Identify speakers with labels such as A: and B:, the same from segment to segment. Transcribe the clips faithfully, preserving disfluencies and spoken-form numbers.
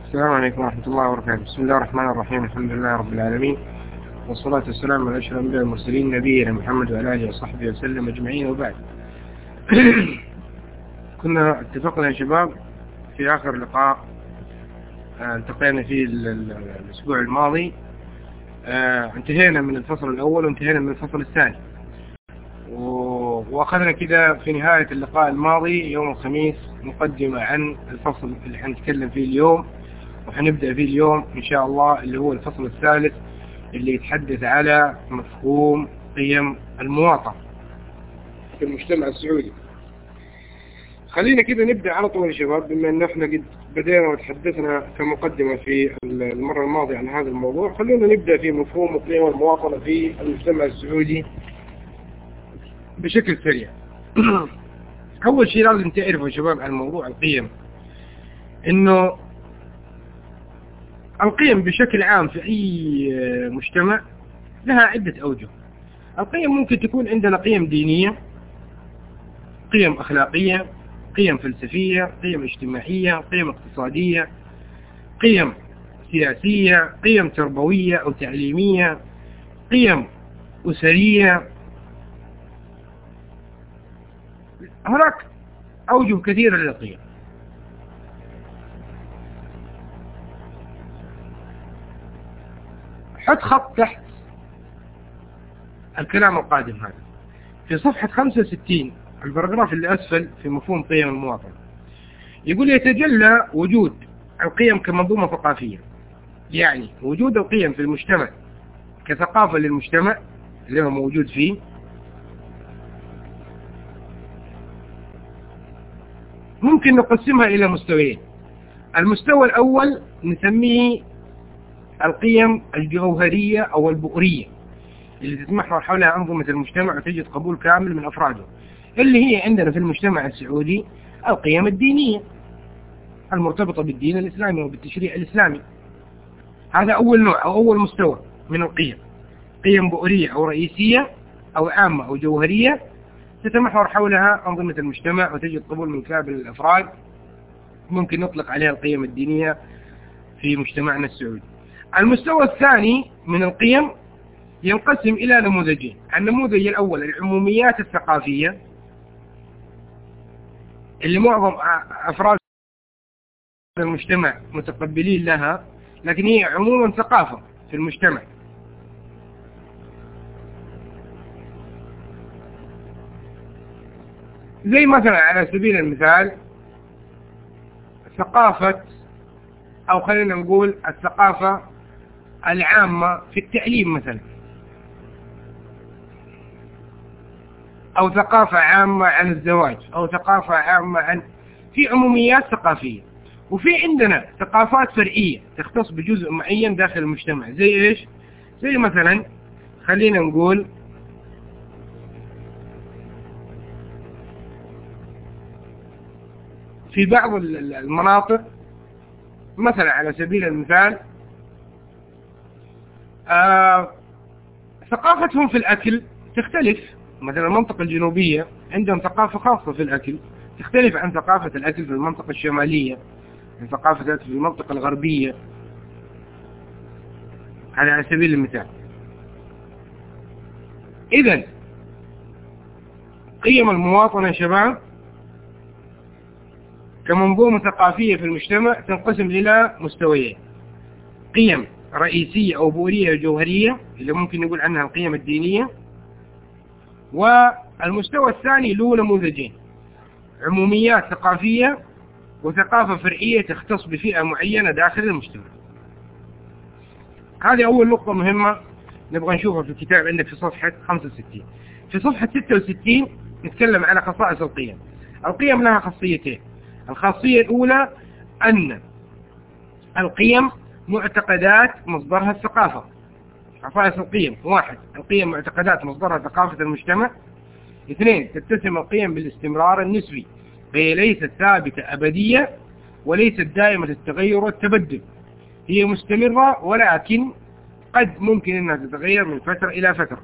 A: السلام عليكم ورحمة الله وبركاته. بسم الله الرحمن الرحيم. الحمد لله رب العالمين، والصلاة والسلام على أشرف الأنبياء والمرسلين نبينا محمد وعلى آله وصحبه وسلم أجمعين، وبعد. كنا اتفقنا يا شباب في آخر لقاء التقينا فيه الأسبوع الماضي، انتهينا من الفصل الأول وانتهينا من الفصل الثاني، وأخذنا كده في نهاية اللقاء الماضي يوم الخميس مقدمة عن الفصل اللي حنتكلم فيه اليوم، وحنبدأ فيه اليوم إن شاء الله اللي هو الفصل الثالث اللي يتحدث على مفهوم قيم المواطنة في المجتمع السعودي. خلينا كده نبدأ على طول يا شباب، بما أن احنا قد بدينا وتحدثنا كمقدمة في المرة الماضية عن هذا الموضوع. خلينا نبدأ في مفهوم قيم المواطنة في المجتمع السعودي بشكل سريع. أول شيء لازم تعرفوا يا شباب عن موضوع القيم، إنه القيم بشكل عام في أي مجتمع لها عدة أوجه. القيم ممكن تكون عندنا قيم دينية، قيم أخلاقية، قيم فلسفية، قيم اجتماعية، قيم اقتصادية، قيم سياسية، قيم تربوية أو تعليمية، قيم أسرية. هناك أوجه كثيرة للقيم. حط خط تحت الكلام القادم هذا في صفحة خمسة وستين، البراغراف اللي أسفل في مفهوم قيم المواطنة. يقول: يتجلى وجود القيم كمنظومة ثقافية، يعني وجود القيم في المجتمع كثقافة للمجتمع اللي هو موجود فيه، ممكن نقسمها إلى مستويين. المستوى الأول نسميه القيم الجوهرية أو البؤرية، اللي تتمحور حولها أنظمة المجتمع وتجد قبول كامل من أفراده، اللي هي عندنا في المجتمع السعودي القيم الدينية المرتبطة بالدين الإسلامي وبالتشريع الإسلامي. هذا أول نوع أو أول مستوى من القيم، قيم بؤرية أو رئيسية أو عامة أو جوهرية تتمحور حولها أنظمة المجتمع وتجد قبول من كامل الأفراد، ممكن نطلق عليها القيم الدينية في مجتمعنا السعودي. المستوى الثاني من القيم ينقسم إلى نموذجين. النموذج الأول العموميات الثقافية، اللي معظم أفراد المجتمع متقبلين لها، لكن هي عموما ثقافة في المجتمع. زي مثلا على سبيل المثال ثقافة، أو خلينا نقول الثقافة العامة في التعليم مثلا، أو ثقافة عامة عن الزواج، أو ثقافة عامة عن، في عموميات ثقافية. وفي عندنا ثقافات فرعية تختص بجزء معين داخل المجتمع. زي إيش؟ زي مثلا خلينا نقول في بعض المناطق مثلا على سبيل المثال آه ثقافتهم في الأكل تختلف. مثلا المنطقة الجنوبية عندهم ثقافة خاصة في الأكل تختلف عن ثقافة الأكل في المنطقة الشمالية، عن ثقافة الأكل في المنطقة الغربية، على سبيل المثال. إذن قيم المواطنة يا شباب كمنظومة ثقافية في المجتمع تنقسم إلى مستويين: قيم رئيسية أو بؤرية جوهرية اللي ممكن نقول عنها القيم الدينية، والمستوى الثاني له نموذجين: عموميات ثقافية وثقافة فرعية تختص بفئة معينة داخل المجتمع. هذه أول نقطة مهمة نبغى نشوفها في الكتاب عندك في صفحة خمسة وستين. في صفحة ستة وستين نتكلم على خصائص القيم. القيم لها خاصيتين. الخاصية الأولى أن القيم معتقدات مصدرها الثقافة. خصائص القيم: واحد، القيم معتقدات مصدرها ثقافة المجتمع. اثنين، تتسم القيم بالاستمرار النسبي، فهي ليست ثابتة أبدية وليست دائمة التغير والتبدل، هي مستمرة ولكن قد ممكن أنها تتغير من فترة إلى فترة،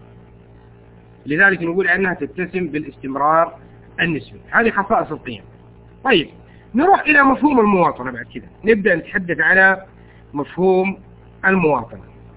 A: لذلك نقول عنها تتسم بالاستمرار النسبي. هذه خصائص القيم. طيب، نروح إلى مفهوم المواطنة بعد كده، نبدأ نتحدث على مفهوم المواطنة.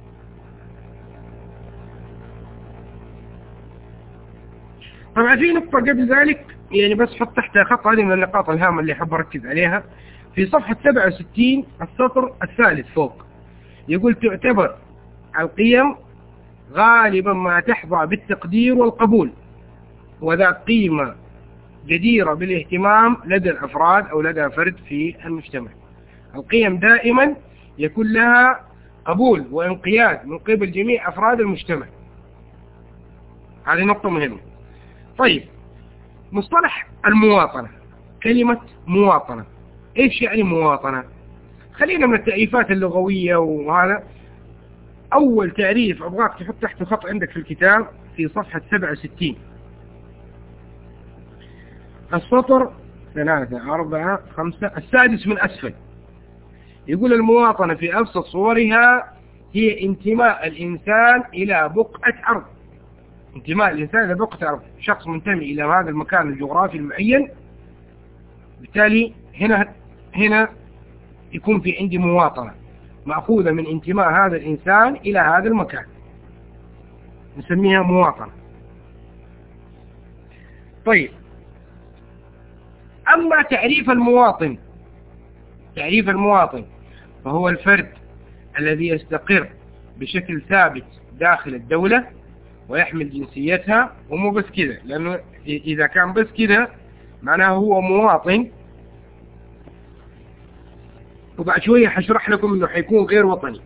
A: طبعا في نقطة قبل ذلك يعني بس حط تحتها خط، هذه من النقاط الهامة اللي حاب أركز عليها. في صفحة سبعة وستين السطر الثالث فوق يقول تعتبر القيم غالبا ما تحظى بالتقدير والقبول وذات قيمة جديرة بالاهتمام لدى الأفراد أو لدى فرد في المجتمع. القيم دائما يكون لها قبول وانقياد من قبل جميع أفراد المجتمع. هذه نقطة مهمة. طيب، مصطلح المواطنة، كلمة مواطنة إيش يعني مواطنة؟ خلينا من التعريفات اللغوية وهذا. أول تعريف أبغاك تحط تحت خط عندك في الكتاب في صفحة سبعة وستين السطر ثلاثة أربعة خمسة السادس من أسفل، يقول المواطنة في أبسط صورها هي انتماء الإنسان إلى بقعة أرض. انتماء الإنسان إلى بقعة أرض، شخص منتمي إلى هذا المكان الجغرافي المعين، بالتالي هنا هنا يكون في عندي مواطنة مأخوذة من انتماء هذا الإنسان إلى هذا المكان، نسميها مواطنة. طيب، أما تعريف المواطن، تعريف المواطن فهو الفرد الذي يستقر بشكل ثابت داخل الدولة ويحمل جنسيتها. ومو بس كذا، لأنه إذا كان بس كذا معناه هو مواطن، وبعد شوية حشرح لكم أنه حيكون غير وطني.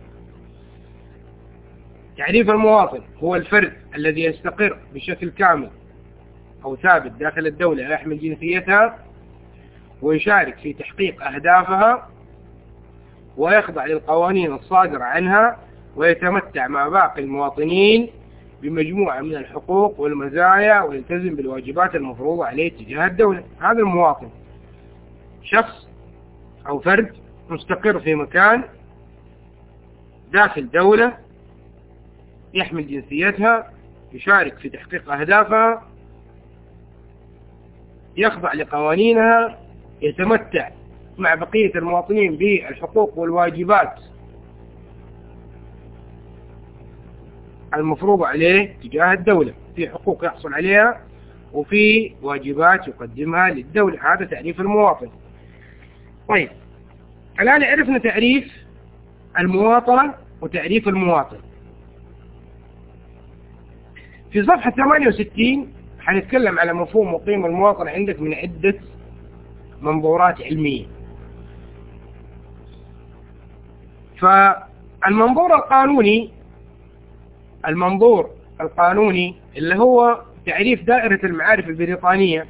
A: تعريف المواطن هو الفرد الذي يستقر بشكل كامل أو ثابت داخل الدولة ويحمل جنسيتها ويشارك في تحقيق أهدافها ويخضع للقوانين الصادرة عنها ويتمتع مع باقي المواطنين بمجموعة من الحقوق والمزايا ويلتزم بالواجبات المفروضة عليه تجاه الدولة. هذا المواطن، شخص أو فرد مستقر في مكان داخل دولة، يحمل جنسيتها، يشارك في تحقيق أهدافها، يخضع لقوانينها، يتمتع مع بقية المواطنين بالحقوق والواجبات المفروضة عليه تجاه الدولة، في حقوق يحصل عليها وفي واجبات يقدمها للدولة. هذا تعريف المواطن. طيب، الآن عرفنا تعريف المواطنة وتعريف المواطن. في صفحة ثمانية وستين حنتكلم على مفهوم وقيم المواطن عندك من عدة منظورات علمية. فالمنظور القانوني، المنظور القانوني اللي هو تعريف دائرة المعارف البريطانية،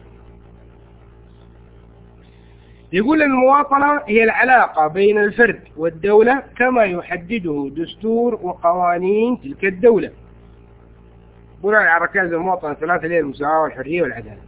A: يقول المواطنة هي العلاقة بين الفرد والدولة كما يحدده دستور وقوانين تلك الدولة بناء على ركائز المواطنة الثلاثة اللي هي المساواة والحرية والعدالة.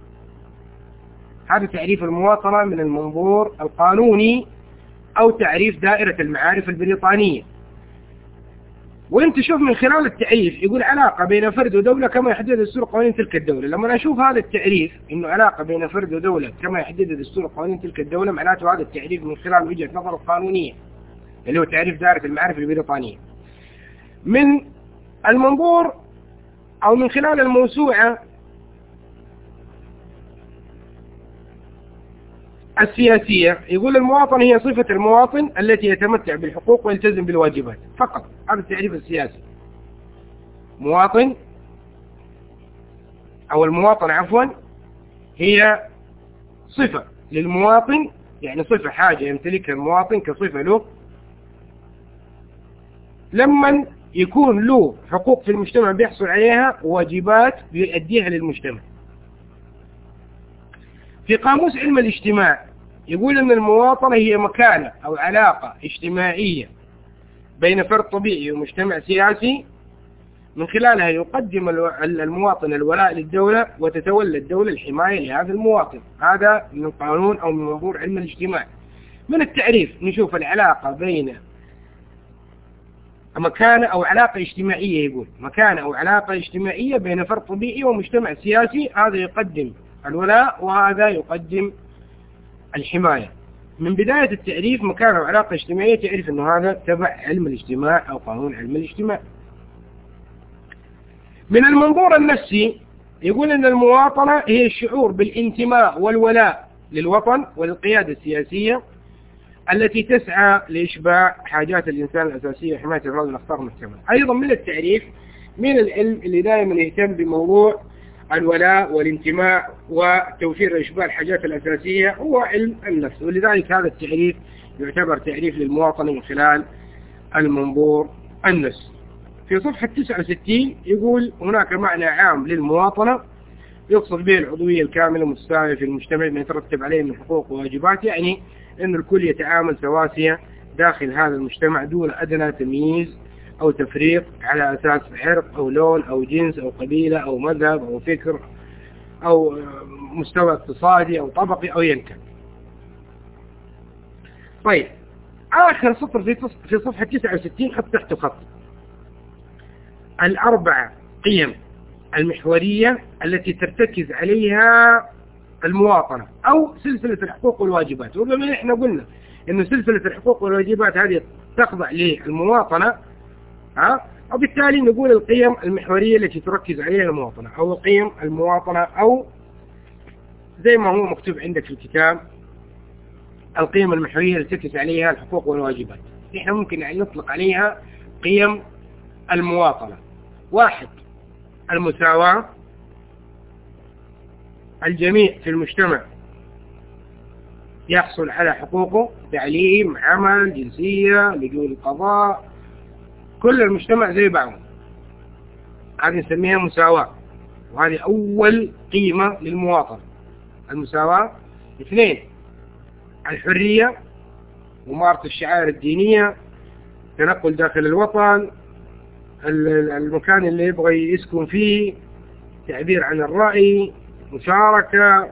A: هذا تعريف المواطنة من المنظور القانوني أو تعريف دائرة المعارف البريطانية. وانت شوف من خلال التعريف يقول علاقة بين فرد ودولة كما يحدد دستور قوانين تلك الدولة. لما أنا أشوف هذا التعريف إنه علاقة بين فرد ودولة كما يحدد دستور قوانين تلك الدولة، معناته هذا التعريف من خلال وجهة نظر القانونية اللي هو تعريف دائرة المعارف البريطانية. من المنظور أو من خلال الموسوعة السياسية يقول المواطن هي صفة المواطن التي يتمتع بالحقوق ويلتزم بالواجبات فقط. هذا التعريف السياسي. مواطن أو المواطن عفوا هي صفة للمواطن، يعني صفة حاجة يمتلكها المواطن كصفة له، لما يكون له حقوق في المجتمع بيحصل عليها وواجبات بيؤديها للمجتمع. في قاموس علم الاجتماع يقول أن المواطنة هي مكانة أو علاقة اجتماعية بين فرد طبيعي ومجتمع سياسي من خلالها يقدم المواطن الولاء للدولة وتتولى الدولة الحماية لهذا المواطن. هذا من القانون أو من منظور علم الاجتماع. من التعريف نشوف العلاقة بين مكانة أو علاقة اجتماعية، يقول مكانة أو علاقة اجتماعية بين فرد طبيعي ومجتمع سياسي، هذا يقدم الولاء وهذا يقدم الحماية. من بداية التعريف مكان وعلاقة اجتماعية تعرف أنه هذا تبع علم الاجتماع أو قانون علم الاجتماع. من المنظور النفسي يقول أن المواطنة هي الشعور بالانتماء والولاء للوطن وللقيادة السياسية التي تسعى لإشباع حاجات الإنسان الأساسية وحماية الأغراض والأخطار المحتملة. أيضا من التعريف من العلم اللي دائما يهتم بموضوع الولاء والانتماء وتوفير إشباع الحاجات الأساسية هو علم النفس، ولذلك هذا التعريف يعتبر تعريف للمواطنة من خلال المنظور النفسي. في صفحة تسعة وستين يقول هناك معنى عام للمواطنة يقصد به العضوية الكاملة المتساوية في المجتمع ما يترتب عليه من حقوق وواجبات، يعني أن الكل يتعامل سواسية داخل هذا المجتمع دون أدنى تمييز أو تفريق على أساس عرق أو لون أو جنس أو قبيلة أو مذهب أو فكر أو مستوى اقتصادي أو طبقي أو ينكر. طيب آخر سطر في صفحة تسعة وستين حط تحته خط الأربع قيم المحورية التي ترتكز عليها المواطنة أو سلسلة الحقوق والواجبات. وبما إحنا قلنا إنه سلسلة الحقوق والواجبات هذه تخضع للمواطنة، ها، وبالتالي نقول القيم المحورية التي تركز عليها المواطنة أو القيم المواطنة أو زي ما هو مكتوب عندك في الكتاب القيم المحورية التي تركز عليها الحقوق والواجبات. إحنا ممكن نطلق عليها قيم المواطنة. واحد المساواة، الجميع في المجتمع يحصل على حقوقه، تعليم، عمل، جنسية، لجوء القضاء، كل المجتمع زي بعضه، هذه نسميها مساواة، وهذه أول قيمة للمواطن المساواة. اثنين الحرية، ممارسة الشعائر الدينية، تنقل داخل الوطن، المكان اللي يبغى يسكن فيه، تعبير عن الرأي، مشاركة،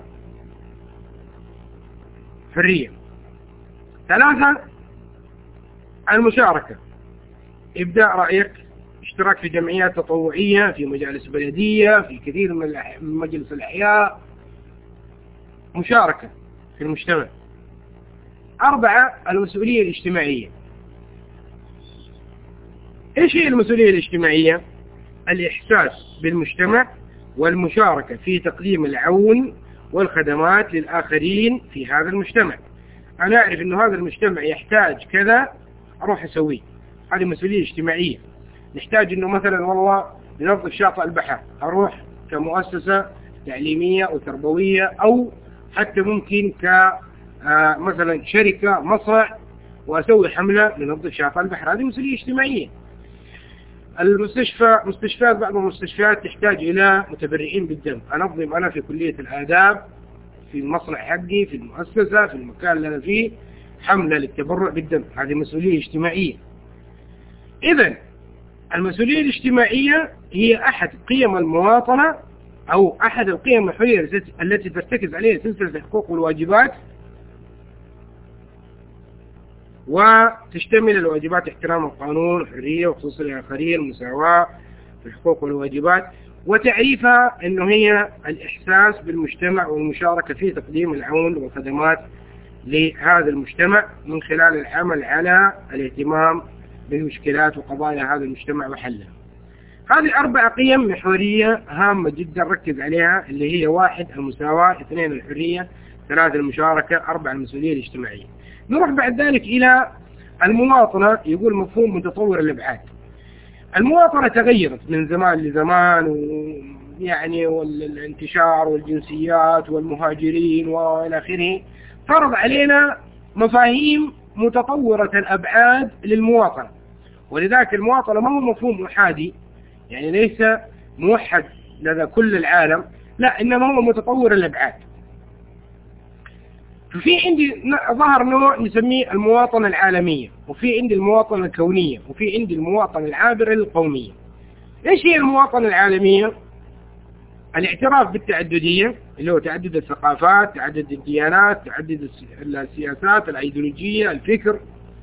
A: حرية. ثلاثة المشاركة، إبداء رأيك، اشتراك في جمعيات تطوعية، في مجالس بلدية، في كثير من مجلس الأحياء، مشاركة في المجتمع. أربعة المسؤولية الاجتماعية. إيش هي المسؤولية الاجتماعية؟ الإحساس بالمجتمع والمشاركة في تقديم العون والخدمات للآخرين في هذا المجتمع. أنا أعرف أنه هذا المجتمع يحتاج كذا أروح أسويه، هذه مسؤولية اجتماعية. نحتاج أنه مثلا والله ننظف شاطئ البحر، أروح كمؤسسة تعليمية أو تربوية أو حتى ممكن كمثلا شركة مصنع وأسوي حملة لننظف شاطئ البحر، هذه مسؤولية اجتماعية. المستشفى، مستشفيات، بعض المستشفيات تحتاج إلى متبرعين بالدم، أنظم أنا في كلية الآداب في المصنع حقي في المؤسسة في المكان اللي أنا فيه حملة للتبرع بالدم، هذه مسؤولية اجتماعية. إذن المسؤولية الاجتماعية هي أحد قيم المواطنة أو أحد القيم المحورية التي ترتكز عليها سلسلة الحقوق والواجبات، وتشتمل الواجبات احترام القانون، الحرية وخصوص الآخرين، المساواة في الحقوق والواجبات. وتعريفها أنه هي الإحساس بالمجتمع والمشاركة في تقديم العون والخدمات لهذا المجتمع من خلال العمل على الاهتمام بالمشكلات وقضايا هذا المجتمع وحلها. هذه أربع قيم محورية هامة جدا ركز عليها، اللي هي واحد المساواة، اثنين الحرية، ثلاثة المشاركة، أربعة المسؤولية الاجتماعية. نروح بعد ذلك إلى المواطنة. يقول مفهوم متطور الأبعاد. المواطنة تغيرت من زمان لزمان، ويعني والانتشار والجنسيات والمهاجرين وإلى آخره فرض علينا مفاهيم متطورة الأبعاد للمواطنة، ولذلك المواطنة ما هو مفهوم أحادي، يعني ليس موحد لدى كل العالم، لا، إنما هو متطور الأبعاد. ففي عندي ظهر نوع نسميه المواطنة العالمية، وفي عندي المواطنة الكونية، وفي عندي المواطنة العابرة للقومية. إيش هي المواطنة العالمية؟ الاعتراف بالتعددية، اللي هو تعدد الثقافات، تعدد الديانات، تعدد السياسات، الأيديولوجية، الفكر،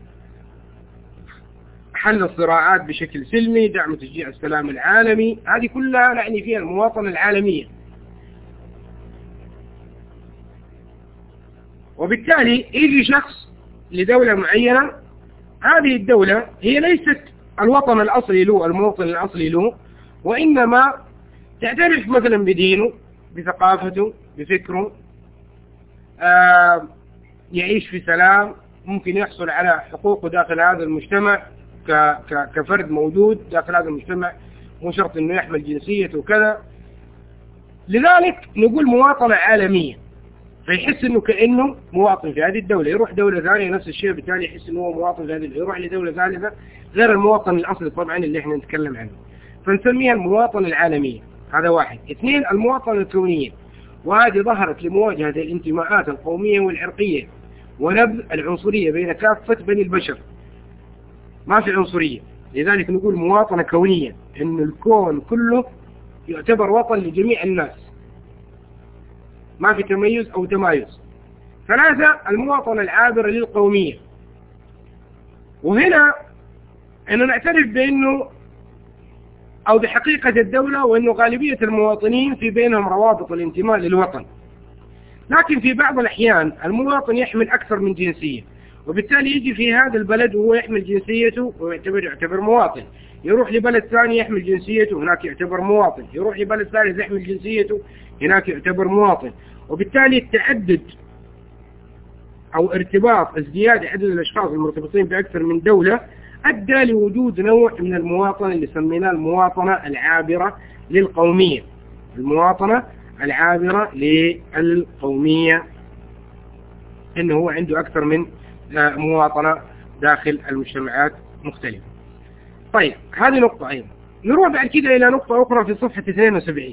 A: حل الصراعات بشكل سلمي، دعم وتشجيع السلام العالمي، هذه كلها نعني فيها المواطنة العالمية. وبالتالي يجي شخص لدولة معينة، هذه الدولة هي ليست الوطن الأصلي له، المواطن الأصلي له، وإنما تعترف مثلا بدينه، بثقافته، بفكره، آه يعيش في سلام، ممكن يحصل على حقوقه داخل هذا المجتمع كفرد موجود داخل هذا المجتمع، مو شرط انه يحمل جنسيته وكذا. لذلك نقول مواطنة عالمية، فيحس انه كأنه مواطن في هذه الدولة، يروح دولة ثانية نفس الشيء، بالتالي يحس انه هو مواطن في هذه الدولة، يروح لدولة ثالثة غير المواطن الأصلي طبعا اللي احنا نتكلم عنه، فنسميها المواطنة العالمية. هذا واحد. اثنين، المواطنة الكونية، وهذه ظهرت لمواجهة الانتماءات القومية والعرقية ونبذ العنصرية بين كافة بني البشر، ما في عنصرية، لذلك نقول مواطنة كونية، إن الكون كله يعتبر وطن لجميع الناس، ما في تميز أو تمايز. ثلاثة، المواطنة العابرة للقومية، وهنا أنه نعترف بأنه أو بحقيقة الدولة، وأنه غالبية المواطنين في بينهم روابط الانتماء للوطن، لكن في بعض الأحيان المواطن يحمل أكثر من جنسية، وبالتالي يجي في هذا البلد وهو يحمل جنسيته ويعتبر يعتبر مواطن، يروح لبلد ثاني يحمل جنسيته هناك يعتبر مواطن، يروح لبلد ثالث يحمل جنسيته هناك يعتبر مواطن. وبالتالي التعدد أو ارتباط ازدياد عدد الأشخاص المرتبطين بأكثر من دولة أدى لوجود نوع من المواطنة اللي سميناه المواطنة العابرة للقومية. المواطنة العابرة للقومية إنه هو عنده أكثر من مواطنة داخل المجتمعات مختلفة. طيب هذه نقطة أيضا. نروح بعد كده إلى نقطة أخرى في صفحة اثنين وسبعين،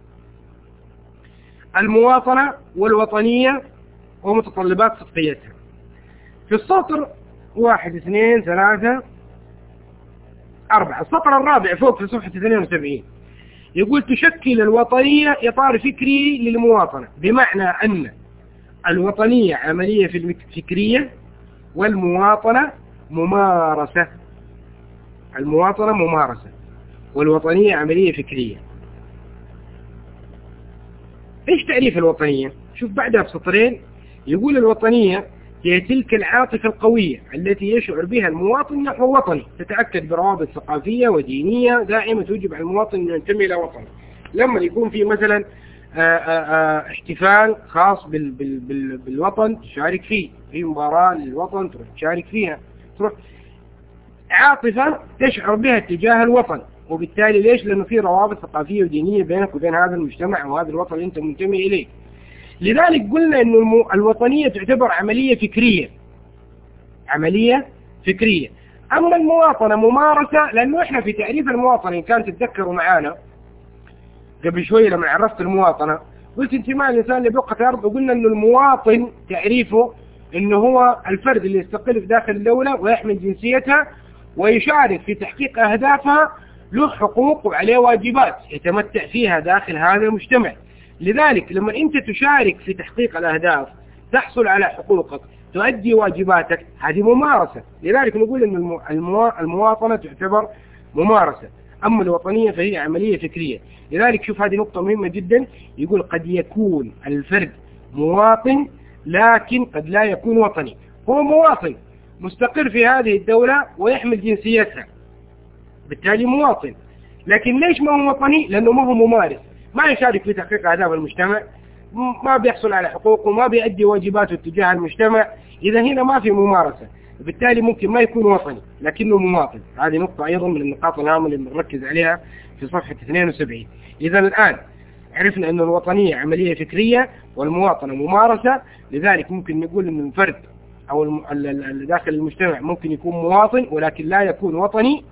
A: المواطنة والوطنية ومتطلبات صدقيتها. في السطر واحد اثنين ثلاثة أربعة، السطر الرابع فوق في صفحة اثنين وسبعين يقول تشكل الوطنية إطار فكري للمواطنة، بمعنى أن الوطنية عملية فكرية والمواطنة ممارسة. المواطنة ممارسة والوطنية عملية فكرية. إيش تعريف الوطنية؟ شوف بعدها بسطرين يقول الوطنية هي تلك العاطفة القوية التي يشعر بها المواطن نحو وطنه، تتأكد بروابط ثقافية ودينية دائمة توجب على المواطن أن ينتمي إلى وطنه. لما يكون في مثلا آآ آآ احتفال خاص بال بال بال بالوطن تشارك فيه، في مباراة للوطن تروح تشارك فيها، تروح عاطفة تشعر بها تجاه الوطن. وبالتالي ليش؟ لأنه في روابط ثقافية ودينية بينك وبين هذا المجتمع وهذا الوطن اللي أنت منتمي إليه. لذلك قلنا أنه الوطنية تعتبر عملية فكرية، عملية فكرية. أما المواطنة ممارسة، لأنه إحنا في تعريف المواطنة إن كان تتذكروا معانا قبل شوية لما عرفت المواطنة قلت انتماء الإنسان لبقعة الأرض، وقلنا أنه المواطن تعريفه أنه هو الفرد اللي يستقل في داخل الدولة ويحمل جنسيتها ويشارك في تحقيق أهدافها، له حقوق وعليه واجبات يتمتع فيها داخل هذا المجتمع. لذلك لما أنت تشارك في تحقيق الأهداف تحصل على حقوقك تؤدي واجباتك، هذه ممارسة. لذلك نقول أن المواطنة تعتبر ممارسة، أما الوطنية فهي عملية فكرية. لذلك شوف هذه نقطة مهمة جدا، يقول قد يكون الفرد مواطن لكن قد لا يكون وطني. هو مواطن مستقر في هذه الدولة ويحمل جنسيتها، بالتالي مواطن، لكن ليش ما هو وطني؟ لأنه ما هو ممارس، ما يشارك في تحقيق أهداف المجتمع، ما بيحصل على حقوقه، ما بيؤدي واجباته تجاه المجتمع. إذا هنا ما في ممارسة، بالتالي ممكن ما يكون وطني لكنه مواطن. هذه نقطة أيضا من النقاط الهامة اللي بنركز عليها في صفحة اثنين وسبعين. إذا الآن عرفنا أن الوطنية عملية فكرية والمواطنة ممارسة. لذلك ممكن نقول أن الفرد أو داخل المجتمع ممكن يكون مواطن ولكن لا يكون وطني.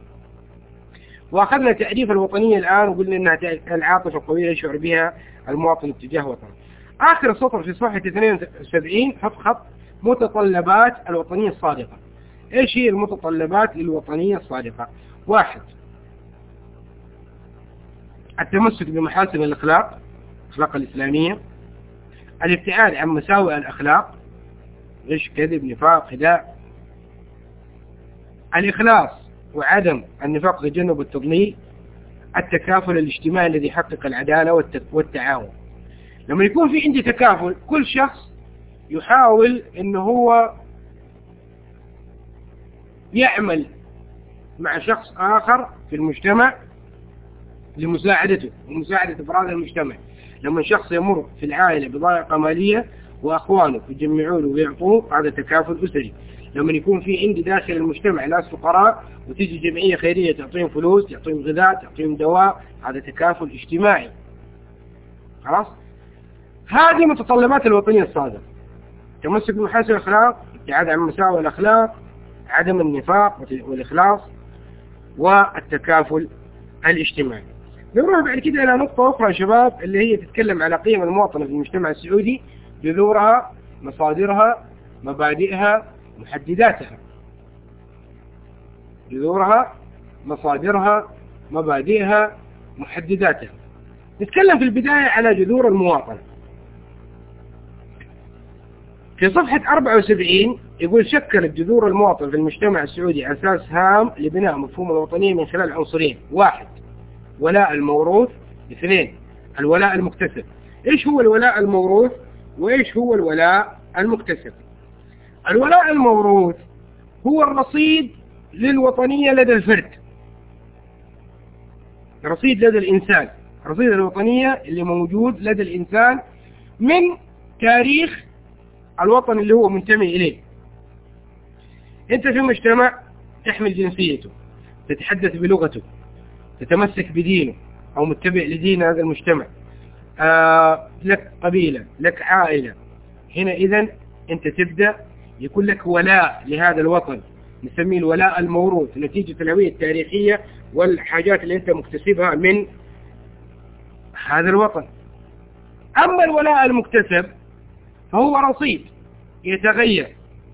A: وأخذنا تعريف الوطنية الآن وقلنا أنها العاطفة القوية يشعر بها المواطن اتجاه وطنه. آخر سطر في صفحة اثنين وسبعين حط خط متطلبات الوطنية الصادقة. إيش هي المتطلبات للوطنية الصادقة؟ واحد، التمسك بمحاسن الأخلاق، الأخلاق الإسلامية، الابتعاد عن مساوئ الأخلاق، غش كذب نفاق خداع، الإخلاص وعدم النفاق تجنب التضليل، التكافل الاجتماعي الذي يحقق العدالة والتعاون. لما يكون في عندي تكافل، كل شخص يحاول أنه هو يعمل مع شخص آخر في المجتمع لمساعدته ومساعدة أفراد المجتمع. لما شخص يمر في العائلة بضائقة مالية وأخوانه يجمعونه ويعطوه، هذا تكافل أسري. لما يكون في عندي داخل المجتمع ناس فقراء وتيجي جمعية خيرية تعطيهم فلوس، تعطيهم غذاء، تعطيهم دواء، هذا تكافل اجتماعي. خلاص؟ هذه متطلبات الوطنية الصادقة: تمسك بمحاسن الأخلاق، ابتعاد عن مساوئ الأخلاق، عدم النفاق والإخلاص، والتكافل الاجتماعي. نروح بعد كده إلى نقطة أخرى يا شباب، اللي هي تتكلم على قيم المواطنة في المجتمع السعودي: جذورها، مصادرها، مبادئها، محدداتها. جذورها، مصادرها، مبادئها، محدداتها. نتكلم في البداية على جذور المواطنة. في صفحة أربعة وسبعين يقول: شكلت جذور المواطن في المجتمع السعودي أساس هام لبناء مفهوم الوطنية من خلال عنصرين: واحد، ولاء الموروث. اثنين، الولاء المكتسب. إيش هو الولاء الموروث وإيش هو الولاء المكتسب؟ الولاء الموروث هو الرصيد للوطنية لدى الفرد، رصيد لدى الإنسان، رصيد الوطنية اللي موجود لدى الإنسان من تاريخ الوطن اللي هو منتمي إليه. أنت في مجتمع تحمل جنسيته، تتحدث بلغته، تتمسك بدينه أو متبع لدين هذا المجتمع، آه لك قبيلة، لك عائلة. هنا إذن أنت تبدأ يكون لك ولاء لهذا الوطن، نسميه الولاء الموروث، نتيجة الهوية التاريخية والحاجات اللي أنت مكتسبها من هذا الوطن. أما الولاء المكتسب فهو رصيد يتغير،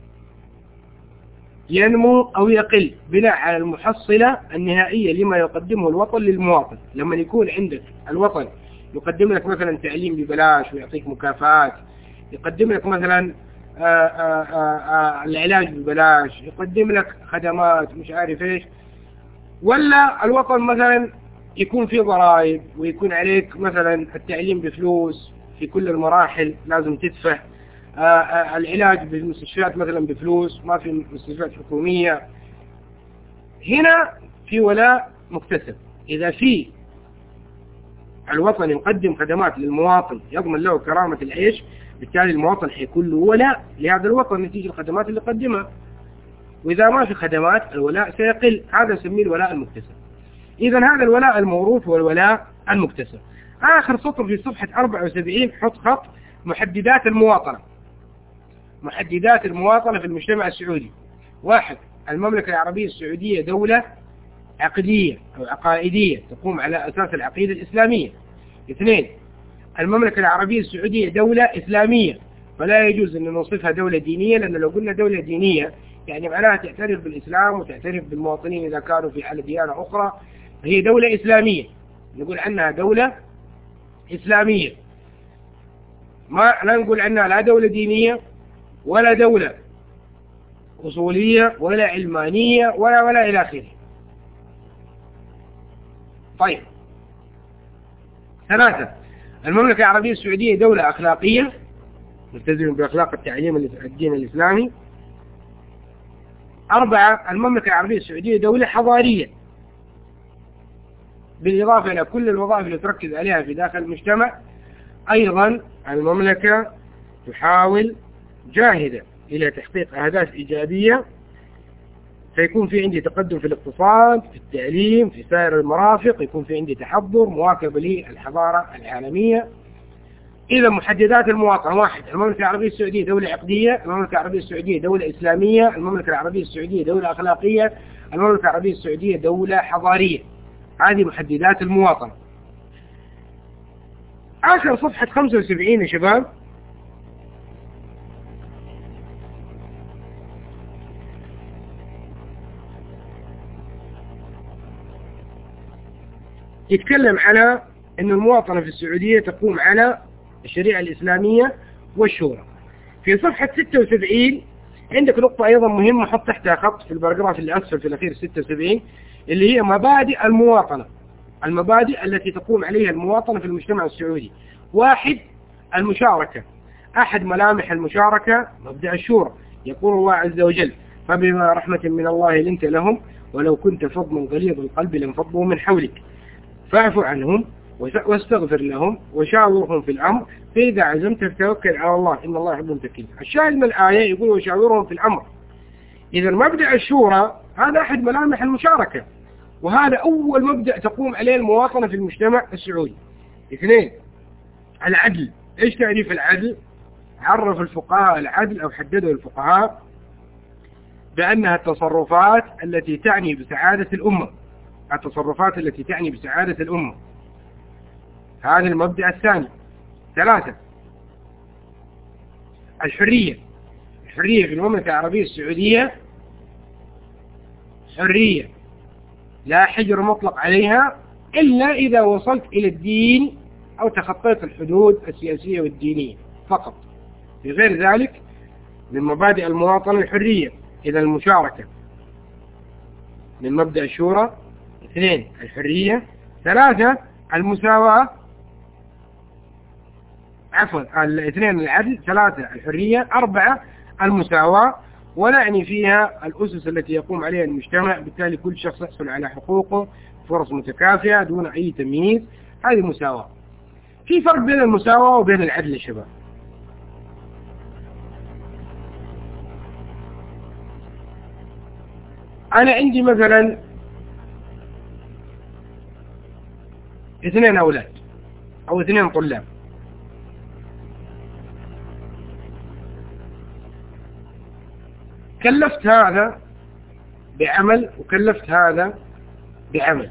A: ينمو أو يقل بناء على المحصلة النهائية لما يقدمه الوطن للمواطن. لما يكون عندك الوطن يقدم لك مثلا تعليم ببلاش ويعطيك مكافآت، يقدم لك مثلا آآ آآ العلاج ببلاش، يقدم لك خدمات مش عارف ايش، ولا الوطن مثلا يكون فيه ضرائب ويكون عليك مثلا التعليم بفلوس في كل المراحل لازم تدفع، آآ العلاج بالمستشفيات مثلا بفلوس، ما في مستشفيات حكومية. هنا في ولاء مكتسب. إذا في الوطن يقدم خدمات للمواطن يضمن له كرامة العيش، بالتالي المواطن حيكون له ولاء لهذا الوطن نتيجة الخدمات اللي قدمها. وإذا ما في خدمات الولاء سيقل، هذا نسميه الولاء المكتسب. إذا هذا الولاء الموروث والولاء المكتسب. آخر سطر في صفحة أربعة وسبعين حط خط: محددات المواطنة. محددات المواطنة في المجتمع السعودي: واحد، المملكة العربية السعودية دولة عقدية أو عقائدية تقوم على أساس العقيدة الإسلامية. اثنين، المملكة العربية السعودية دولة إسلامية، فلا يجوز أن نوصفها دولة دينية، لأن لو قلنا دولة دينية يعني معناها تعترف بالإسلام وتعترف بالمواطنين إذا كانوا في حالة ديانة أخرى، هي دولة إسلامية، نقول عنها دولة إسلامية، ما لا نقول عنها لا دولة دينية ولا دولة أصولية ولا علمانية ولا ولا إلى آخره. طيب، ثلاثة، المملكة العربية السعودية دولة أخلاقية ملتزمة بأخلاق التعليم الدين الإسلامي. أربعة، المملكة العربية السعودية دولة حضارية، بالإضافة إلى كل الوظائف اللي تركز عليها في داخل المجتمع. أيضا المملكة تحاول جاهدة إلى تحقيق أهداف إيجابية، فيكون في عندي تقدم في الاقتصاد، في التعليم، في سائر المرافق، يكون في عندي تحضر مواكبة للحضارة العالمية. إذا محددات المواطنة: واحد، المملكة العربية السعودية دولة عقدية، المملكة العربية السعودية دولة إسلامية، المملكة العربية السعودية دولة أخلاقية، المملكة العربية السعودية دولة حضارية. هذه محددات المواطنة. آخر صفحة خمسة وسبعين يا شباب يتكلم على أن المواطنة في السعودية تقوم على الشريعة الإسلامية والشورى. في صفحة ستة وسبعين عندك نقطة أيضا مهمة، حط تحتها خط في البراجراف اللي أسفل في الأخير ستة وسبعين، اللي هي مبادئ المواطنة، المبادئ التي تقوم عليها المواطنة في المجتمع السعودي. واحد، المشاركة. أحد ملامح المشاركة مبدأ الشورى. يقول الله عز وجل: فبما رحمة من الله لنت لهم ولو كنت فظا غليظ القلب لانفضوا من حولك فاعف عنهم واستغفر لهم وشاورهم في الأمر فإذا عزمت فتوكل على الله إن الله يحب المتوكلين. الشاهد من الآية يقول: وشاورهم في الأمر. إذا مبدأ الشورى هذا أحد ملامح المشاركة، وهذا أول مبدأ تقوم عليه المواطنة في المجتمع السعودي. اثنين، العدل. إيش تعريف العدل؟ عرف الفقهاء العدل أو حدده الفقهاء بأنها التصرفات التي تعني بسعادة الأمة. التصرفات التي تعني بسعادة الأمة. هذا المبدأ الثاني. ثلاثة، الحرية. الحرية في المملكة العربية السعودية حرية لا حجر مطلق عليها إلا إذا وصلت إلى الدين أو تخطيت الحدود السياسية والدينية فقط. في غير ذلك من مبادئ المواطنة الحرية. إذا المشاركة من مبدأ الشورى. اثنين، الحرية. ثلاثة، المساواة. عفوا الاثنين، العدل. ثلاثة، الحرية. أربعة، المساواة، ونعني فيها الأسس التي يقوم عليها المجتمع. بالتالي كل شخص يحصل على حقوقه فرص متكافئة دون أي تمييز. هذه مساواة. في فرق بين المساواة وبين العدل يا شباب. أنا عندي مثلا اثنين أولاد أو اثنين طلاب، كلفت هذا بعمل وكلفت هذا بعمل.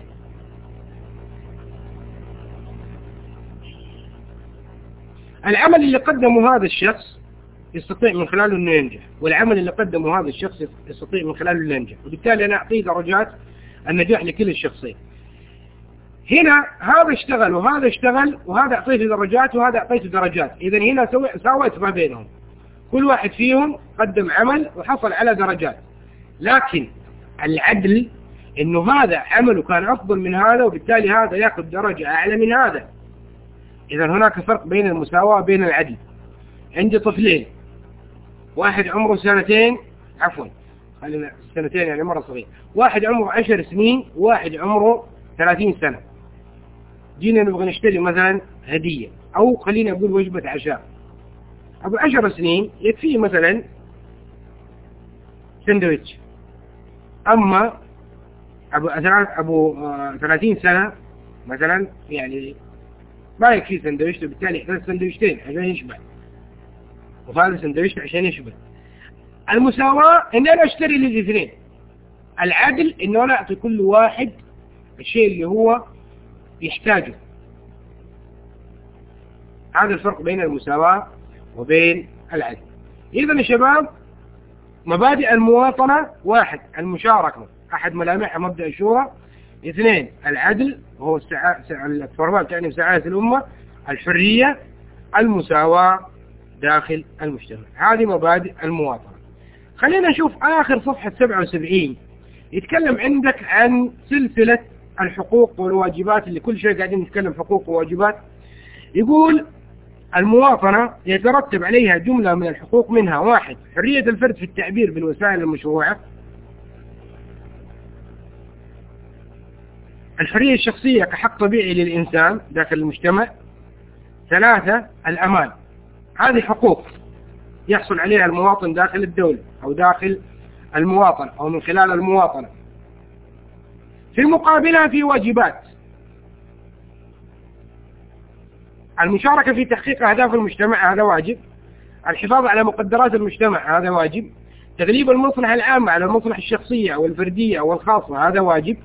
A: العمل اللي قدمه هذا الشخص يستطيع من خلاله أنه ينجح، والعمل اللي قدمه هذا الشخص يستطيع من خلاله أنه ينجح، وبالتالي أنا أعطيه درجات النجاح لكل الشخصين. هنا هذا اشتغل وهذا اشتغل وهذا أعطيته درجات وهذا أعطيته درجات. إذن هنا سويت ما بينهم، كل واحد فيهم قدم عمل وحصل على درجات. لكن العدل إنه هذا عمله كان أفضل من هذا وبالتالي هذا يأخذ درجة أعلى من هذا. إذن هناك فرق بين المساواة وبين العدل. عندي طفلين، واحد عمره سنتين عفوا خلينا سنتين يعني مرة صغير، واحد عمره عشر سنين وواحد عمره ثلاثين سنة. جينا نبغى نشتري مثلا هدية أو خلينا نقول وجبة عشاء. أبو عشر سنين يكفيه مثلا سندويتش، أما أبو أبو ثلاثين سنة مثلا يعني ما يكفيه سندويتش، وبالتالي يحتاج سندويتشين عشان يشبع، وهذا سندويتش عشان يشبع. المساواة إن أنا أشتري للاثنين. العدل إنه أنا أعطي كل واحد الشيء اللي هو يحتاجه. هذا الفرق بين المساواة وبين العدل. إذن يا شباب مبادئ المواطنة: واحد، المشاركة أحد ملامحها مبدأ الشورى. اثنين، العدل وهو التصرفات تعني بسعادة الأمة. الحرية، المساواة داخل المجتمع. هذه مبادئ المواطنة. خلينا نشوف آخر صفحة سبعة وسبعين. يتكلم عندك عن سلسلة الحقوق والواجبات اللي كل شيء قاعدين نتكلم حقوق وواجبات. يقول المواطنة يترتب عليها جملة من الحقوق، منها: واحد، حرية الفرد في التعبير بالوسائل المشروعة. الحرية الشخصية كحق طبيعي للإنسان داخل المجتمع. ثلاثة، الأمان. هذه حقوق يحصل عليها المواطن داخل الدولة أو داخل المواطن أو من خلال المواطنة. في مقابلها في واجبات: المشاركة في تحقيق أهداف المجتمع، هذا واجب. الحفاظ على مقدرات المجتمع، هذا واجب. تغليب المصلحة العامة على المصلحة الشخصية أو الفردية أو الخاصة، هذا واجب.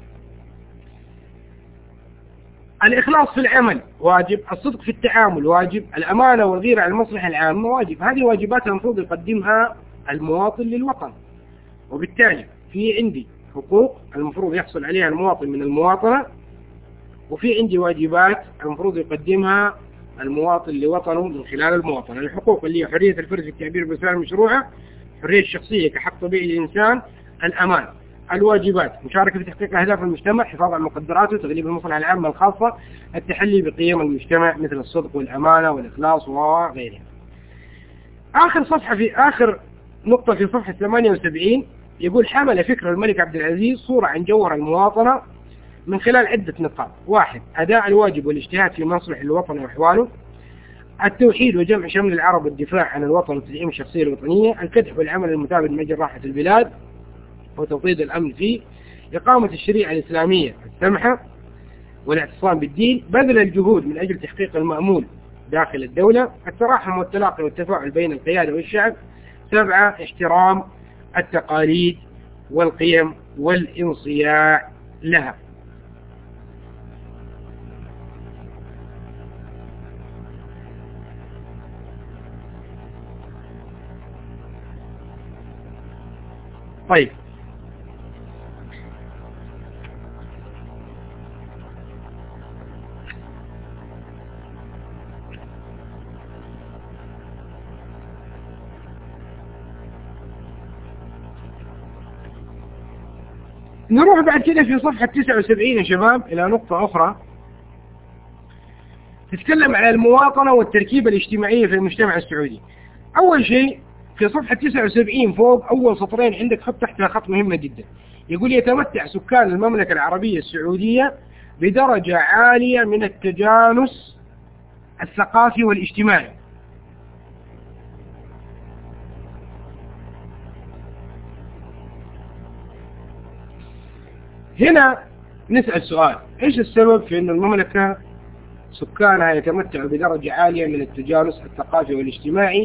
A: الإخلاص في العمل واجب. الصدق في التعامل واجب. الأمانة والغيرة على المصلحة العامة واجب. هذه واجبات المفروض يقدمها المواطن للوطن، وبالتالي في عندي حقوق المفروض يحصل عليها المواطن من المواطنة، وفي عندي واجبات المفروض يقدمها المواطن لوطنه من خلال المواطنة. الحقوق اللي هي حرية الفرد في التعبير بالوسائل المشروعة، الحرية الشخصية كحق طبيعي للإنسان، الأمان. الواجبات: مشاركة في تحقيق أهداف المجتمع، حفاظ على مقدراته، تغليب المصلحة العامة الخاصة، التحلي بقيم المجتمع مثل الصدق والأمانة والإخلاص وغيرها. آخر صفحة في آخر نقطة في صفحة ثمانية وسبعين يقول حمل فكر الملك عبد العزيز صورة عن جوهر المواطنة من خلال عدة نقاط. واحد، أداء الواجب والاجتهاد في مصلح الوطن وأحواله، التوحيد وجمع شمل العرب والدفاع عن الوطن وتدعيم الشخصية الوطنية، الكدح والعمل المتابع لمجال راحة البلاد وتوطيد الأمن فيه، إقامة الشريعة الإسلامية السمحة والاعتصام بالدين، بذل الجهود من أجل تحقيق المأمول داخل الدولة، التراحم والتلاقي والتفاعل بين القيادة والشعب. سبعة، احترام التقاليد والقيم والانصياع لها. طيب، نروح بعد كده في صفحة تسعة وسبعين يا شباب إلى نقطة أخرى تتكلم على المواطنة والتركيبة الاجتماعية في المجتمع السعودي. أول شيء في صفحة تسعة وسبعين فوق أول سطرين عندك خط تحتها خط مهمة جدا، يقول يتمتع سكان المملكة العربية السعودية بدرجة عالية من التجانس الثقافي والاجتماعي. هنا نسأل سؤال، إيش السبب في أن المملكة سكانها يتمتعوا بدرجة عالية من التجانس الثقافي والاجتماعي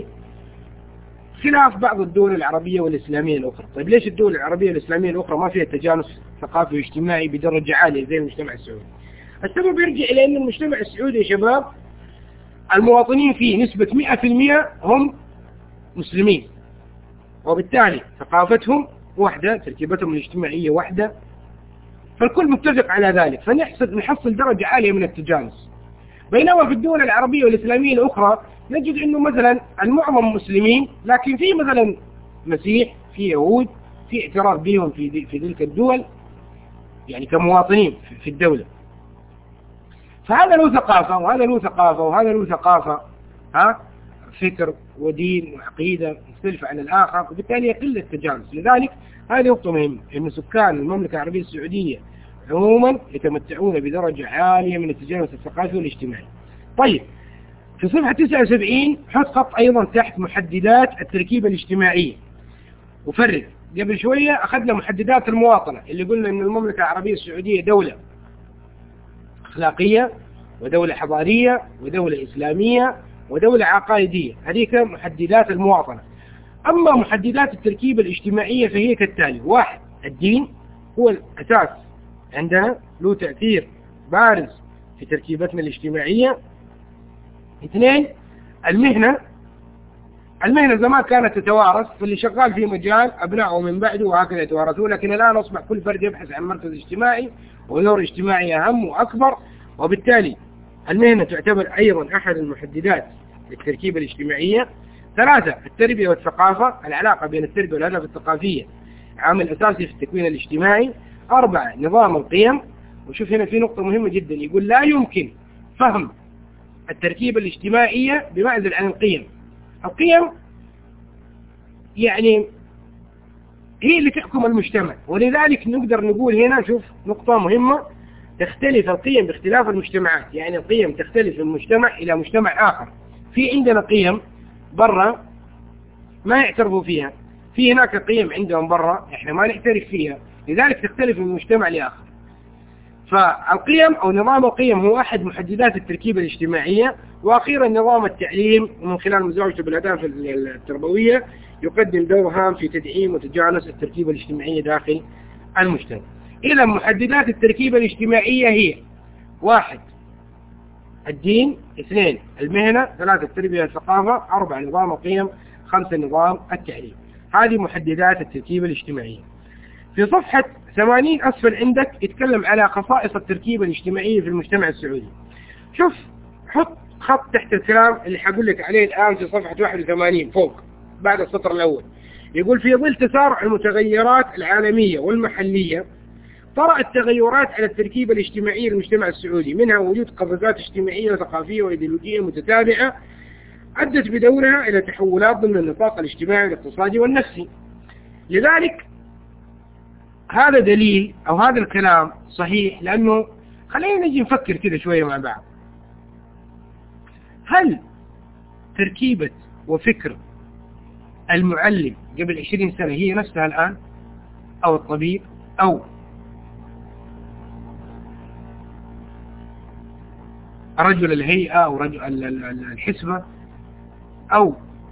A: خلاف بعض الدول العربية والإسلامية الأخرى؟ طيب ليش الدول العربية والإسلامية الأخرى ما فيها تجانس ثقافي واجتماعي بدرجة عالية زي المجتمع السعودي؟ السبب يرجع إلى أن المجتمع السعودي يا شباب المواطنين فيه نسبة مئة بالمئة هم مسلمين، وبالتالي ثقافتهم واحدة، تركيبتهم الاجتماعية واحدة، فالكل متفق على ذلك، فنحصل نحصل درجة عالية من التجانس. بينما في الدول العربية والإسلامية الأخرى نجد أنه مثلا المعظم مسلمين، لكن في مثلا مسيح، في يهود، في اعتراف بهم في في تلك الدول يعني كمواطنين في الدولة. فهذا له ثقافة وهذا له ثقافة وهذا له ثقافة، ها فكر ودين وعقيدة مختلفة عن الآخر، وبالتالي يقل التجانس. لذلك هذه نقطة مهمة، أن سكان المملكة العربية السعودية عموما يتمتعون بدرجة عالية من التجانس الثقافي والاجتماعي. طيب، في صفحة تسعة وسبعين حط خط أيضا تحت محددات التركيبة الاجتماعية، وفرق. قبل شوية أخذنا محددات المواطنة اللي قلنا أن المملكة العربية السعودية دولة أخلاقية ودولة حضارية ودولة إسلامية ودولة عقائدية، هذه محددات المواطنة. أما محددات التركيبة الاجتماعية فهي كالتالي: واحد، الدين هو الأساس عندنا، له تأثير بارز في تركيبتنا الاجتماعية. اثنين، المهنة. المهنة زمان كانت تتوارث، فاللي شغال في مجال أبنائه من بعده وهكذا يتوارثون، لكن الآن أصبح كل فرد يبحث عن مركز اجتماعي ودور اجتماعي أهم وأكبر، وبالتالي المهنة تعتبر أيضا أحد المحددات للتركيبة الاجتماعية. ثلاثة، التربية والثقافة، العلاقة بين التربية والأهداف الثقافية عامل أساسي في التكوين الاجتماعي. أربعة، نظام القيم. وشوف هنا في نقطة مهمة جدا، يقول لا يمكن فهم التركيبة الاجتماعية بمعزل عن القيم. القيم يعني هي اللي تحكم المجتمع، ولذلك نقدر نقول هنا، شوف نقطة مهمة، تختلف القيم باختلاف المجتمعات. يعني القيم تختلف من مجتمع إلى مجتمع آخر. في عندنا قيم برا ما يعترفوا فيها، في هناك قيم عندهم برا احنا ما نعترف فيها، لذلك تختلف من مجتمع لآخر. فالقيم أو نظام القيم هو أحد محددات التركيبة الاجتماعية. وأخيرا نظام التعليم من خلال مزاوجته بالأهداف التربوية يقدم دور هام في تدعيم وتجانس التركيبة الاجتماعية داخل المجتمع. إذا محددات التركيبة الاجتماعية هي: واحد، الدين. اثنين، المهنة. ثلاثة، التربية والثقافة. أربعة، نظام القيم. خمسة، نظام التعليم. هذه محددات التركيبة الاجتماعية. في صفحة ثمانين أسفل عندك يتكلم على خصائص التركيبة الاجتماعية في المجتمع السعودي. شوف، حط خط تحت الكلام اللي حقول لك عليه الآن في صفحة واحد وثمانين فوق بعد السطر الأول. يقول: في ظل تسارع المتغيرات العالمية والمحلية طرأت تغيرات على التركيبة الاجتماعية للمجتمع السعودي، منها وجود قفزات اجتماعية وثقافية وإيديولوجية متتابعة أدت بدورها إلى تحولات ضمن النطاق الاجتماعي والاقتصادي والنفسي. لذلك هذا دليل أو هذا الكلام صحيح، لأنه خلينا نجي نفكر كده شوية مع بعض. هل تركيبة وفكر المعلم قبل عشرين سنة هي نفسها الآن، أو الطبيب، أو رجل الهيئة، أو رجل الحسبة، أو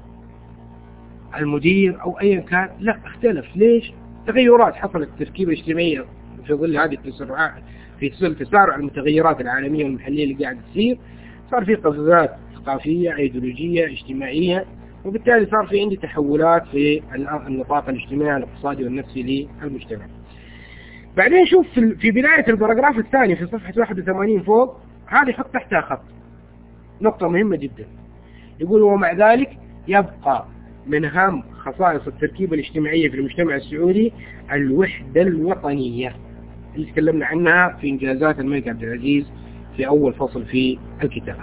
A: المدير، أو أي كان؟ لا، اختلف. ليش؟ تغيرات حصلت التركيبة الاجتماعية في ظل هذه التسارعات، في ظل تسارع المتغيرات العالمية والمحلية اللي قاعدة تصير. صار في قفزات ثقافية، ايديولوجية، اجتماعية، وبالتالي صار في عندي تحولات في النطاق الاجتماعي الاقتصادي والنفسي للمجتمع. بعدين شوف في بداية الباراجراف الثاني في صفحة واحد وثمانين فوق، هذه حط تحتها خط، نقطة مهمة جدا. يقول: ومع ذلك يبقى من أهم خصائص التركيبة الاجتماعية في المجتمع السعودي الوحدة الوطنية، اللي تكلمنا عنها في إنجازات الملك عبد العزيز في أول فصل في الكتاب.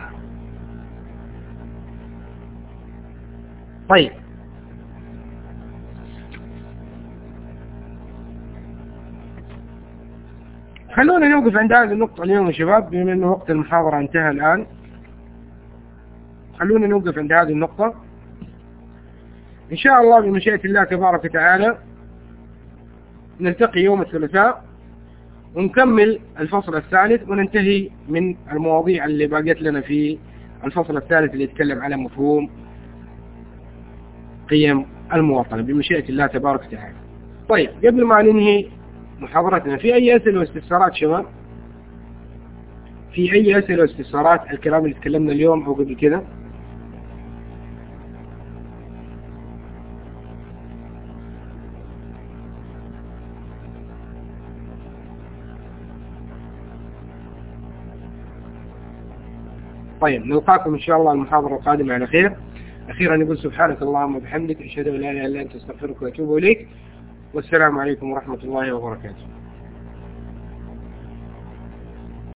A: طيب، خلونا نوقف عند هذه النقطة اليوم يا شباب، بما أنه وقت المحاضرة انتهى الآن. خلونا نوقف عند هذه النقطة. إن شاء الله بمشيئة الله تبارك وتعالى نلتقي يوم الثلاثاء ونكمل الفصل الثالث، وننتهي من المواضيع اللي باقيت لنا في الفصل الثالث اللي يتكلم على مفهوم قيم المواطنة بمشيئة الله تبارك وتعالى. طيب، قبل ما ننهي محاضرتنا، في أي أسئلة واستفسارات شباب؟ في أي أسئلة واستفسارات الكلام اللي تكلمنا اليوم أو قبل كده؟ طيب، نلقاكم إن شاء الله المحاضرة القادمة على خير. أخيرا نقول سبحانك اللهم وبحمدك، أشهد أن لا إله إلا أنت، أستغفرك وأتوب إليك، والسلام عليكم ورحمة الله وبركاته.